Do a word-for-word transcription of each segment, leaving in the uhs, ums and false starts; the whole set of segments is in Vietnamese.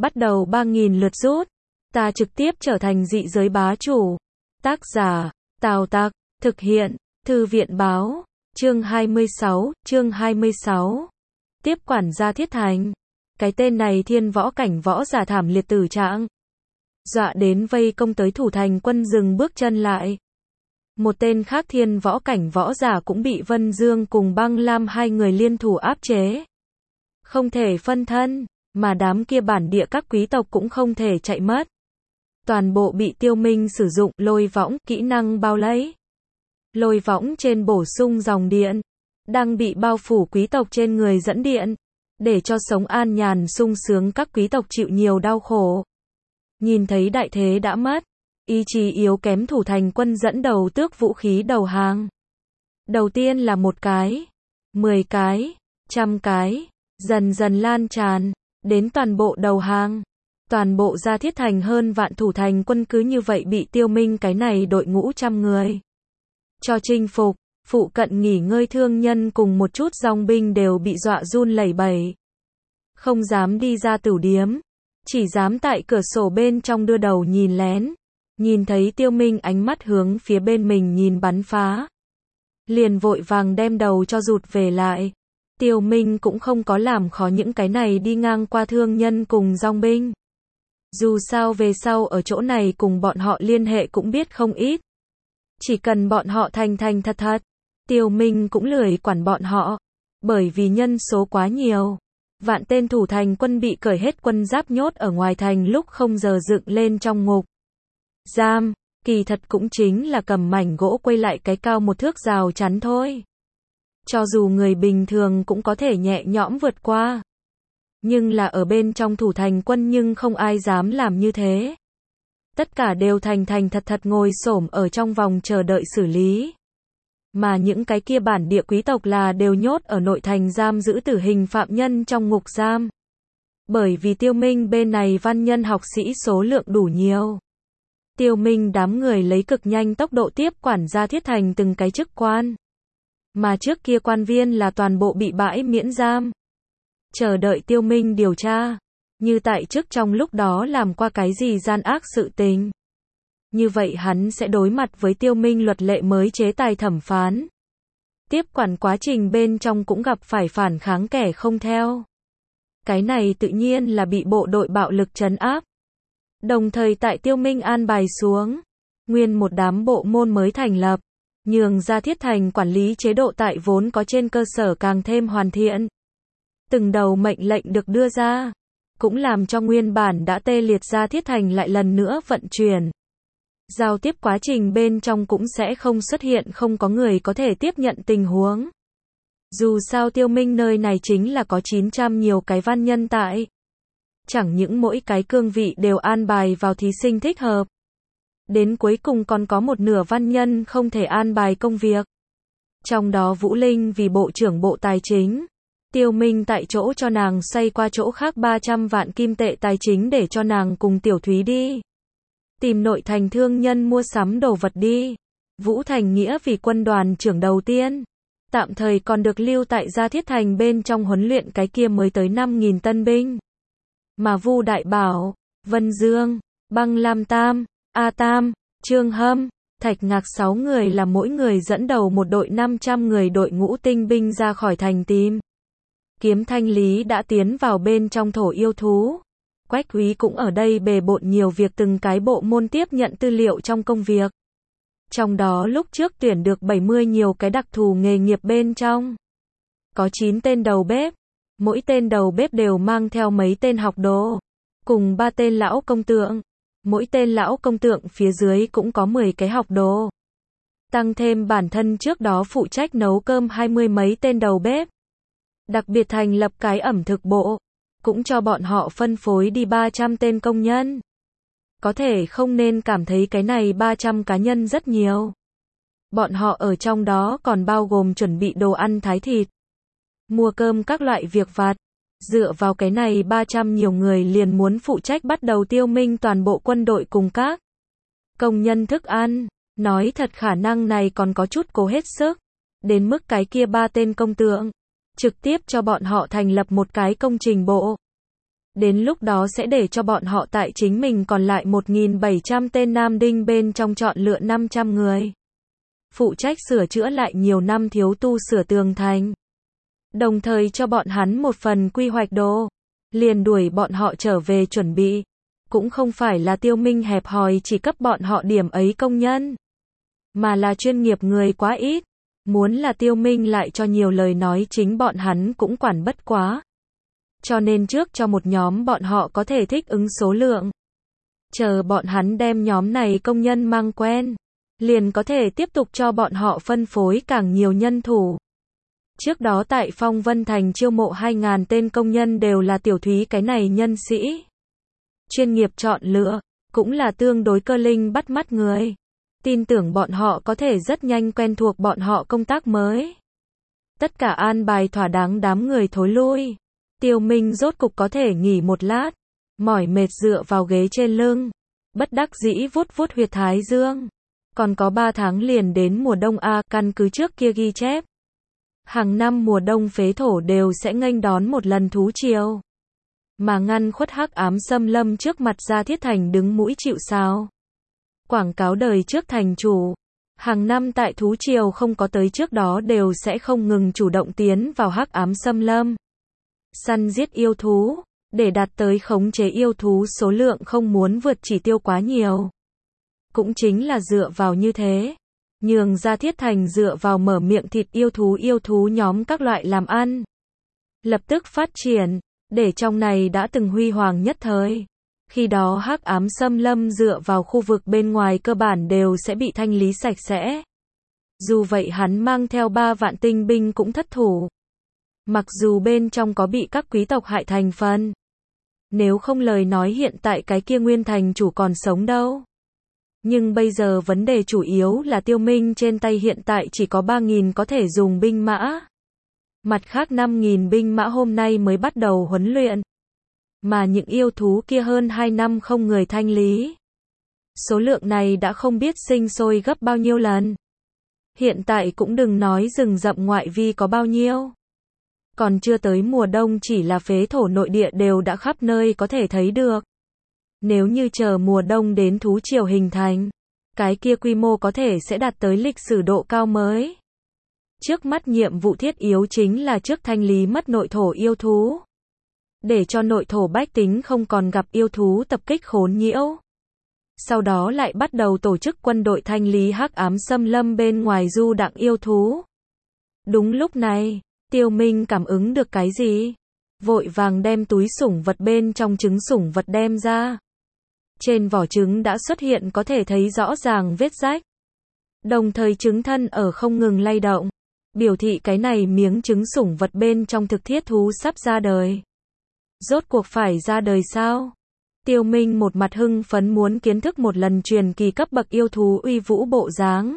bắt đầu ba nghìn lượt rút. Ta trực tiếp trở thành dị giới bá chủ. Tác giả, Tào Tặc, thực hiện, Thư viện báo, chương hai mươi sáu, chương hai mươi sáu. Tiếp quản gia Thiết Thành. Cái tên này thiên võ cảnh võ giả thảm liệt tử trạng. Dọa đến vây công tới thủ thành quân dừng bước chân lại. Một tên khác thiên võ cảnh võ giả cũng bị Vân Dương cùng Băng Lam hai người liên thủ áp chế. Không thể phân thân, mà đám kia bản địa các quý tộc cũng không thể chạy mất. Toàn bộ bị Tiêu Minh sử dụng lôi võng, kỹ năng bao lấy. Lôi võng trên bổ sung dòng điện, đang bị bao phủ quý tộc trên người dẫn điện, để cho sống an nhàn sung sướng các quý tộc chịu nhiều đau khổ. Nhìn thấy đại thế đã mất, ý chí yếu kém thủ thành quân dẫn đầu tước vũ khí đầu hàng. Đầu tiên là một cái, mười cái, trăm cái, dần dần lan tràn, đến toàn bộ đầu hàng. Toàn bộ gia Thiết Thành hơn vạn thủ thành quân cứ như vậy bị Tiêu Minh cái này đội ngũ trăm người cho chinh phục. Phụ cận nghỉ ngơi thương nhân cùng một chút dòng binh đều bị dọa run lẩy bẩy. Không dám đi ra tửu điếm, chỉ dám tại cửa sổ bên trong đưa đầu nhìn lén. Nhìn thấy Tiêu Minh ánh mắt hướng phía bên mình nhìn bắn phá, liền vội vàng đem đầu cho rụt về lại. Tiêu Minh cũng không có làm khó những cái này đi ngang qua thương nhân cùng dòng binh. Dù sao về sau ở chỗ này cùng bọn họ liên hệ cũng biết không ít. Chỉ cần bọn họ thành thành thật thật, Tiêu Minh cũng lười quản bọn họ. Bởi vì nhân số quá nhiều, vạn tên thủ thành quân bị cởi hết quân giáp nhốt ở ngoài thành lúc không giờ dựng lên trong ngục giam, kỳ thật cũng chính là cầm mảnh gỗ quây lại cái cao một thước rào chắn thôi. Cho dù người bình thường cũng có thể nhẹ nhõm vượt qua. Nhưng là ở bên trong thủ thành quân nhưng không ai dám làm như thế. Tất cả đều thành thành thật thật ngồi xổm ở trong vòng chờ đợi xử lý. Mà những cái kia bản địa quý tộc là đều nhốt ở nội thành giam giữ tử hình phạm nhân trong ngục giam. Bởi vì Tiêu Minh bên này văn nhân học sĩ số lượng đủ nhiều. Tiêu Minh đám người lấy cực nhanh tốc độ tiếp quản gia Thiết Thành từng cái chức quan. Mà trước kia quan viên là toàn bộ bị bãi miễn giam. Chờ đợi Tiêu Minh điều tra. Như tại trước trong lúc đó làm qua cái gì gian ác sự tình. Như vậy hắn sẽ đối mặt với Tiêu Minh luật lệ mới chế tài thẩm phán. Tiếp quản quá trình bên trong cũng gặp phải phản kháng kẻ không theo. Cái này tự nhiên là bị bộ đội bạo lực trấn áp. Đồng thời tại Tiêu Minh an bài xuống, nguyên một đám bộ môn mới thành lập, nhường gia Thiết Thành quản lý chế độ tại vốn có trên cơ sở càng thêm hoàn thiện. Từng đầu mệnh lệnh được đưa ra, cũng làm cho nguyên bản đã tê liệt gia Thiết Thành lại lần nữa vận chuyển. Giao tiếp quá trình bên trong cũng sẽ không xuất hiện không có người có thể tiếp nhận tình huống. Dù sao Tiêu Minh nơi này chính là có chín trăm nhiều cái văn nhân tại. Chẳng những mỗi cái cương vị đều an bài vào thí sinh thích hợp. Đến cuối cùng còn có một nửa văn nhân không thể an bài công việc. Trong đó Vũ Linh vì bộ trưởng bộ tài chính. Tiêu Minh tại chỗ cho nàng xoay qua chỗ khác ba trăm vạn kim tệ tài chính để cho nàng cùng Tiểu Thúy đi. Tìm nội thành thương nhân mua sắm đồ vật đi. Vũ Thành Nghĩa vì quân đoàn trưởng đầu tiên. Tạm thời còn được lưu tại gia Thiết Thành bên trong huấn luyện cái kia mới tới năm nghìn tân binh. Mà Vu Đại Bảo, Vân Dương, Băng Lam Tam, A Tam, Trương Hâm, Thạch Ngạc sáu người là mỗi người dẫn đầu một đội năm trăm người đội ngũ tinh binh ra khỏi thành tìm. Kiếm Thanh Lý đã tiến vào bên trong thổ yêu thú. Quách Úy cũng ở đây bề bộn nhiều việc từng cái bộ môn tiếp nhận tư liệu trong công việc. Trong đó lúc trước tuyển được bảy mươi nhiều cái đặc thù nghề nghiệp bên trong. Có chín tên đầu bếp. Mỗi tên đầu bếp đều mang theo mấy tên học đồ. Cùng ba tên lão công tượng. Mỗi tên lão công tượng phía dưới cũng có mười cái học đồ. Tăng thêm bản thân trước đó phụ trách nấu cơm hai mươi mấy tên đầu bếp. Đặc biệt thành lập cái ẩm thực bộ. Cũng cho bọn họ phân phối đi ba trăm tên công nhân. Có thể không nên cảm thấy cái này ba trăm cá nhân rất nhiều. Bọn họ ở trong đó còn bao gồm chuẩn bị đồ ăn thái thịt. Mua cơm các loại việc vặt. Dựa vào cái này ba trăm nhiều người liền muốn phụ trách bắt đầu Tiêu Minh toàn bộ quân đội cùng các công nhân thức ăn. Nói thật khả năng này còn có chút cố hết sức. Đến mức cái kia ba tên công tượng. Trực tiếp cho bọn họ thành lập một cái công trình bộ. Đến lúc đó sẽ để cho bọn họ tại chính mình còn lại một nghìn bảy trăm tên nam đinh bên trong chọn lựa năm trăm người. Phụ trách sửa chữa lại nhiều năm thiếu tu sửa tường thành. Đồng thời cho bọn hắn một phần quy hoạch đồ. Liền đuổi bọn họ trở về chuẩn bị. Cũng không phải là Tiêu Minh hẹp hòi chỉ cấp bọn họ điểm ấy công nhân. Mà là chuyên nghiệp người quá ít. Muốn là Tiêu Minh lại cho nhiều lời nói chính bọn hắn cũng quản bất quá. Cho nên trước cho một nhóm bọn họ có thể thích ứng số lượng. Chờ bọn hắn đem nhóm này công nhân mang quen. Liền có thể tiếp tục cho bọn họ phân phối càng nhiều nhân thủ. Trước đó tại Phong Vân Thành chiêu mộ hai nghìn tên công nhân đều là Tiểu Thúy cái này nhân sĩ. Chuyên nghiệp chọn lựa, cũng là tương đối cơ linh bắt mắt người. Tin tưởng bọn họ có thể rất nhanh quen thuộc bọn họ công tác mới. Tất cả an bài thỏa đáng đám người thối lui. Tiêu Minh rốt cục có thể nghỉ một lát. Mỏi mệt dựa vào ghế trên lưng. Bất đắc dĩ vuốt vuốt huyệt thái dương. Còn có ba tháng liền đến mùa đông A, căn cứ trước kia ghi chép. Hàng năm mùa đông phế thổ đều sẽ nghênh đón một lần thú triều. Mà ngăn khuất hắc ám xâm lâm trước mặt Gia Thiết Thành đứng mũi chịu sào. Quảng cáo đời trước thành chủ. Hàng năm tại thú triều không có tới trước đó đều sẽ không ngừng chủ động tiến vào hắc ám xâm lâm. Săn giết yêu thú. Để đạt tới khống chế yêu thú số lượng không muốn vượt chỉ tiêu quá nhiều. Cũng chính là dựa vào như thế. Nhường Gia Thiết Thành dựa vào mở miệng thịt yêu thú yêu thú nhóm các loại làm ăn. Lập tức phát triển, để trong này đã từng huy hoàng nhất thời. Khi đó hắc ám xâm lâm dựa vào khu vực bên ngoài cơ bản đều sẽ bị thanh lý sạch sẽ. Dù vậy hắn mang theo ba vạn tinh binh cũng thất thủ. Mặc dù bên trong có bị các quý tộc hại thành phần. Nếu không lời nói hiện tại cái kia nguyên thành chủ còn sống đâu. Nhưng bây giờ vấn đề chủ yếu là Tiêu Minh trên tay hiện tại chỉ có ba nghìn có thể dùng binh mã. Mặt khác năm nghìn binh mã hôm nay mới bắt đầu huấn luyện. Mà những yêu thú kia hơn hai năm không người thanh lý. Số lượng này đã không biết sinh sôi gấp bao nhiêu lần. Hiện tại cũng đừng nói rừng rậm ngoại vi có bao nhiêu. Còn chưa tới mùa đông chỉ là phế thổ nội địa đều đã khắp nơi có thể thấy được. Nếu như chờ mùa đông đến thú triều hình thành, cái kia quy mô có thể sẽ đạt tới lịch sử độ cao mới. Trước mắt nhiệm vụ thiết yếu chính là trước thanh lý mất nội thổ yêu thú. Để cho nội thổ bách tính không còn gặp yêu thú tập kích khốn nhiễu. Sau đó lại bắt đầu tổ chức quân đội thanh lý hắc ám xâm lâm bên ngoài du đãng yêu thú. Đúng lúc này, Tiêu Minh cảm ứng được cái gì? Vội vàng đem túi sủng vật bên trong trứng sủng vật đem ra. Trên vỏ trứng đã xuất hiện có thể thấy rõ ràng vết rách. Đồng thời trứng thân ở không ngừng lay động. Biểu thị cái này miếng trứng sủng vật bên trong thực thiết thú sắp ra đời. Rốt cuộc phải ra đời sao? Tiêu Minh một mặt hưng phấn muốn kiến thức một lần truyền kỳ cấp bậc yêu thú uy vũ bộ dáng.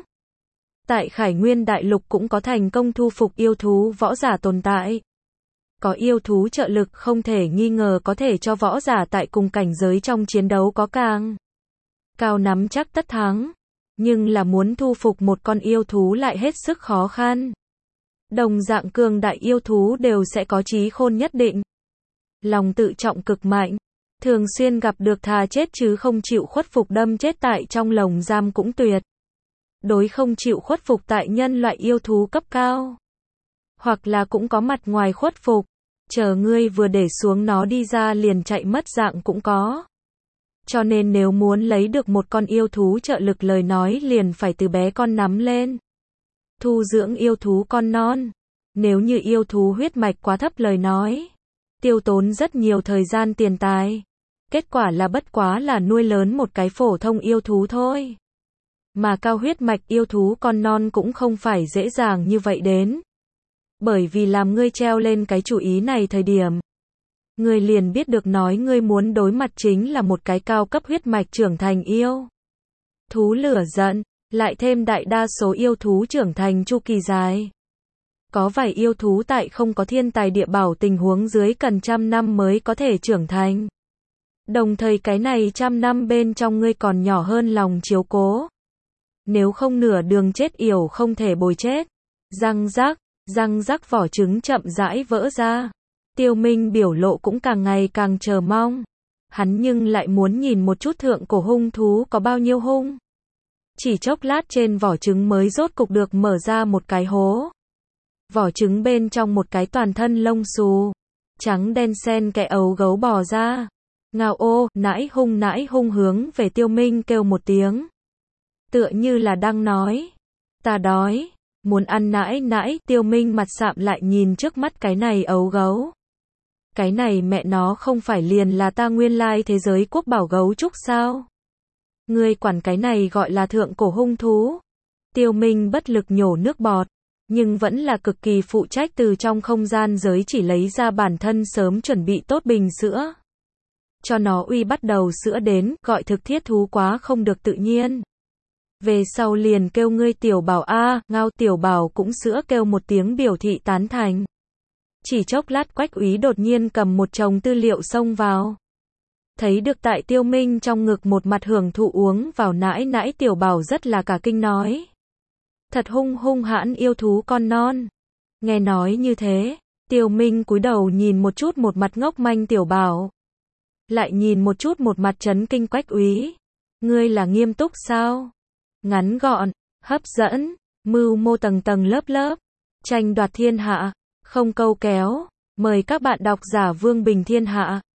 Tại Khải Nguyên Đại Lục cũng có thành công thu phục yêu thú võ giả tồn tại. Có yêu thú trợ lực không thể nghi ngờ có thể cho võ giả tại cùng cảnh giới trong chiến đấu có càng cao nắm chắc tất thắng. Nhưng là muốn thu phục một con yêu thú lại hết sức khó khăn. Đồng dạng cường đại yêu thú đều sẽ có trí khôn nhất định. Lòng tự trọng cực mạnh. Thường xuyên gặp được thà chết chứ không chịu khuất phục đâm chết tại trong lồng giam cũng tuyệt. Đối không chịu khuất phục tại nhân loại yêu thú cấp cao. Hoặc là cũng có mặt ngoài khuất phục. Chờ ngươi vừa để xuống nó đi ra liền chạy mất dạng cũng có. Cho nên nếu muốn lấy được một con yêu thú trợ lực lời nói liền phải từ bé con nắm lên. Thu dưỡng yêu thú con non. Nếu như yêu thú huyết mạch quá thấp lời nói. Tiêu tốn rất nhiều thời gian tiền tài. Kết quả là bất quá là nuôi lớn một cái phổ thông yêu thú thôi. Mà cao huyết mạch yêu thú con non cũng không phải dễ dàng như vậy đến. Bởi vì làm ngươi treo lên cái chủ ý này thời điểm. Ngươi liền biết được nói ngươi muốn đối mặt chính là một cái cao cấp huyết mạch trưởng thành yêu. Thú lửa giận, lại thêm đại đa số yêu thú trưởng thành chu kỳ dài. Có vài yêu thú tại không có thiên tài địa bảo tình huống dưới cần trăm năm mới có thể trưởng thành. Đồng thời cái này trăm năm bên trong ngươi còn nhỏ hơn lòng chiếu cố. Nếu không nửa đường chết yểu không thể bồi chết. Răng rắc, răng rắc vỏ trứng chậm rãi vỡ ra. Tiêu Minh biểu lộ cũng càng ngày càng chờ mong. Hắn nhưng lại muốn nhìn một chút thượng cổ hung thú có bao nhiêu hung. Chỉ chốc lát trên vỏ trứng mới rốt cục được mở ra một cái hố. Vỏ trứng bên trong một cái toàn thân lông xù, trắng đen xen kẽ ấu gấu bò ra. Ngao ô, nãi hung nãi hung hướng về Tiêu Minh kêu một tiếng. Tựa như là đang nói, ta đói, muốn ăn nãi nãi. Tiêu Minh mặt sạm lại nhìn trước mắt cái này ấu gấu. Cái này mẹ nó không phải liền là ta nguyên lai thế giới quốc bảo gấu trúc sao? Ngươi quản cái này gọi là thượng cổ hung thú. Tiêu Minh bất lực nhổ nước bọt, nhưng vẫn là cực kỳ phụ trách từ trong không gian giới chỉ lấy ra bản thân sớm chuẩn bị tốt bình sữa. Cho nó uy bắt đầu sữa đến, gọi thực thiết thú quá không được tự nhiên. Về sau liền kêu ngươi tiểu bảo a, Ngao. Tiểu bảo cũng sữa kêu một tiếng biểu thị tán thành. Chỉ chốc lát Quách Úy đột nhiên cầm một chồng tư liệu xông vào. Thấy được tại Tiêu Minh trong ngực một mặt hưởng thụ uống vào nãi nãi, tiểu bảo rất là cả kinh nói. Thật hung hung hãn yêu thú con non. Nghe nói như thế, Tiêu Minh cúi đầu nhìn một chút một mặt ngốc manh tiểu bảo. Lại nhìn một chút một mặt chấn kinh Quách Úy. Ngươi là nghiêm túc sao? Ngắn gọn, hấp dẫn, mưu mô tầng tầng lớp lớp, tranh đoạt thiên hạ, không câu kéo. Mời các bạn đọc giả Vương Bình Thiên Hạ.